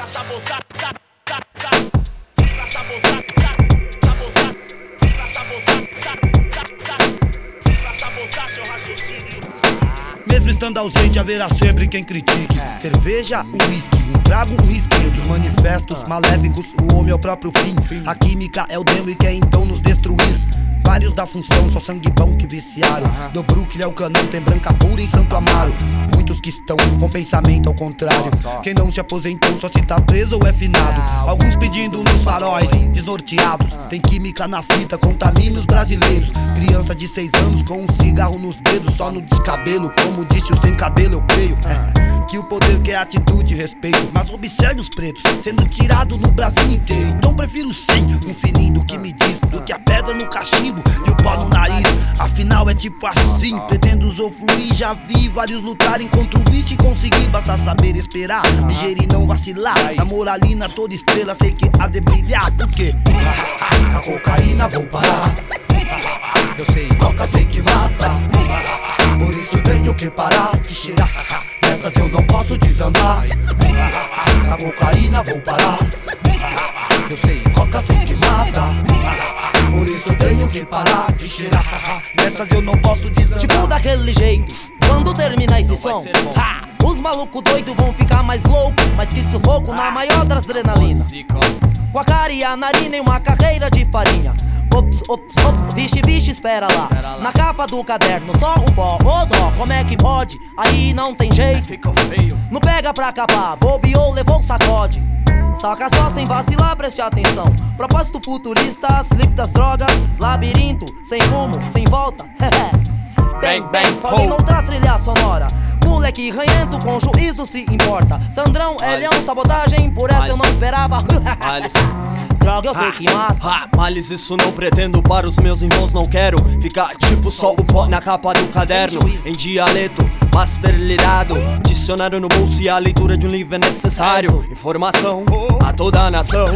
pra sabotar, pra sabotar, pra sabotar seu raciocínio. Mesmo estando ausente, haverá sempre quem critique. Cerveja, o whisky, um trago, um risquinho. Dos manifestos maléficos, o homem é o próprio fim. A química é o demo e quer então nos destruir. Vários da função, só sangue bom que viciaram. Do Brooklyn é o canão, tem branca pura em Santo Amaro. Muitos que estão com pensamento ao contrário. Quem não se aposentou só se tá preso ou é finado. Alguns pedindo nos faróis, desnorteados. Tem química na fita, contamina os brasileiros. Criança de 6 anos com um cigarro nos dedos, só no descabelo. Como disse o sem cabelo, eu creio que o poder quer atitude e respeito. Mas observe os pretos sendo tirado no Brasil inteiro. Então prefiro sim um fininho do que me diz, do que a pedra no cachimbo e o pó no nariz. Afinal é tipo assim, pretendo usufruir. Já vi vários lutarem contra o vício e consegui. Basta saber esperar, digerir e não vacilar. Na moralina toda estrela sei que há de brilhar. Por quê? A cocaína vou parar. Eu sei, Coca sei que mata. Por isso tenho que parar de cheirar. Nessas eu não posso desandar. A cocaína vou parar. eu sei, Coca sei que mata. Por isso tenho que parar de cheirar. nessas eu não posso desandar. Tipo daquele jeito, quando terminar esse som, os malucos doidos vão ficar mais loucos. Mas que sufoco na maior das adrenalina. Com a cara e a narina e uma carreira de farinha. Ops, ops, ops, vixe, vixe, espera lá. Na capa do caderno, só o pó, ô dó, como é que pode? Aí não tem jeito, Ficou feio. não pega pra acabar, bobeou, levou um sacode. Saca só sem vacilar, preste atenção. Propósito futurista, se livre das drogas. Labirinto, sem rumo, sem volta. Bang, bang, falei noutra trilha sonora. Moleque ranhento com juízo se importa. Sandrão, Elião, sabotagem, por essa eu não esperava. Droga, eu sei que mata. Males, isso não pretendo para os meus irmãos, não quero ficar tipo só o pó na capa do caderno. Em dialeto, master lirado, dicionário no bolso e a leitura de um livro é necessário. Informação a toda a nação.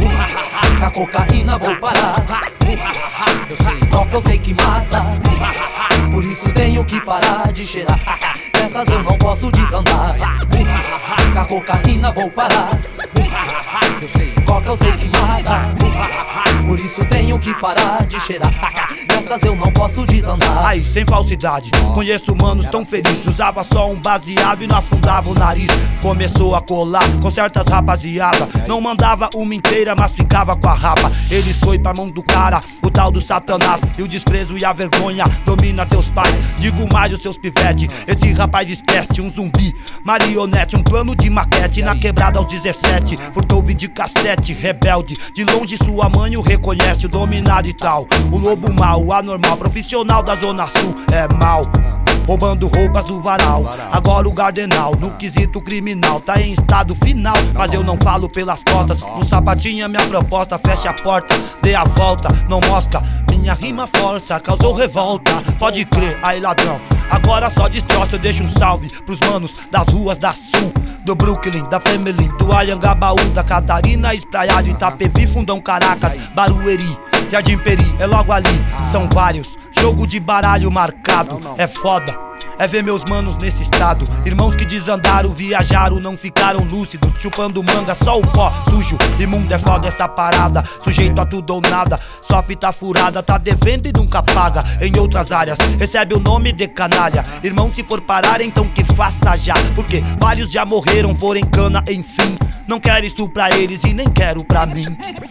A cocaína vou parar. Eu sei, Coca eu sei que mata. Por isso tenho que parar de cheirar. Nessas eu não posso desandar. A cocaína vou parar. eu sei, Coca eu sei que mata. Por isso tenho que parar de cheirar. Nessas eu não posso desandar. aí sem falsidade, conheço manos tão felizes. Usava só um baseado e não afundava o nariz. Começou a colar com certas rapaziada. Não mandava uma inteira, mas ficava com a rapa. Eles foi pra mão do cara, o tal do Satanás. E o desprezo e a vergonha domina seus pais. Digo mais os seus pivete, esse rapaz esquece um zumbi, marionete, um plano de maquete. Na quebrada aos 17, furtou de cassete, rebelde. De longe sua mãe o reconhece, o dominado e tal. O lobo mau, o anormal, profissional da zona sul é mal, roubando roupas do varal. Agora o Gardenal, no quesito criminal, tá em estado final. Mas eu não falo pelas costas. No sapatinho é minha proposta, fecha a porta, dê a volta, não mostra. Minha rima força, causou revolta. Pode crer, aí ladrão, agora só destroça. Eu deixo um salve pros manos das ruas da sul, do Brooklyn, da Family, do Anhangabaú, da Catarina, Espraiado, Itapevi, Fundão, Caracas, Barueri, Jardim Peri, é logo ali. São vários, jogo de baralho marcado. É foda, é ver meus manos nesse estado. Irmãos que desandaram, viajaram, não ficaram lúcidos. Chupando manga, só o pó sujo, imundo. É foda essa parada, sujeito a tudo ou nada. Só fita furada, tá devendo e nunca paga. Em outras áreas, recebe o nome de canalha. Irmão, se for parar, então que faça já. Porque vários já morreram, foram em cana, enfim. Não quero isso pra eles e nem quero pra mim.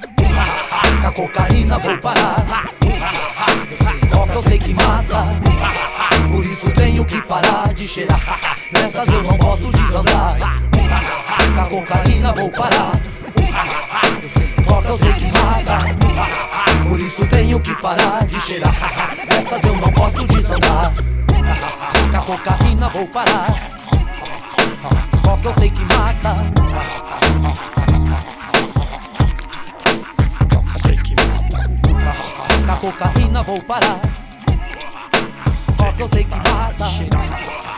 A cocaína vou parar. Coca eu sei que mata. Por isso tenho que parar de cheirar. Nessas eu não posso desandar. A cocaína vou parar. Coca eu sei que mata. Por isso tenho que parar de cheirar. Nessas eu não posso desandar. A cocaína vou parar. Coca eu sei que mata. A cocaína vou parar. Coca eu sei que mata.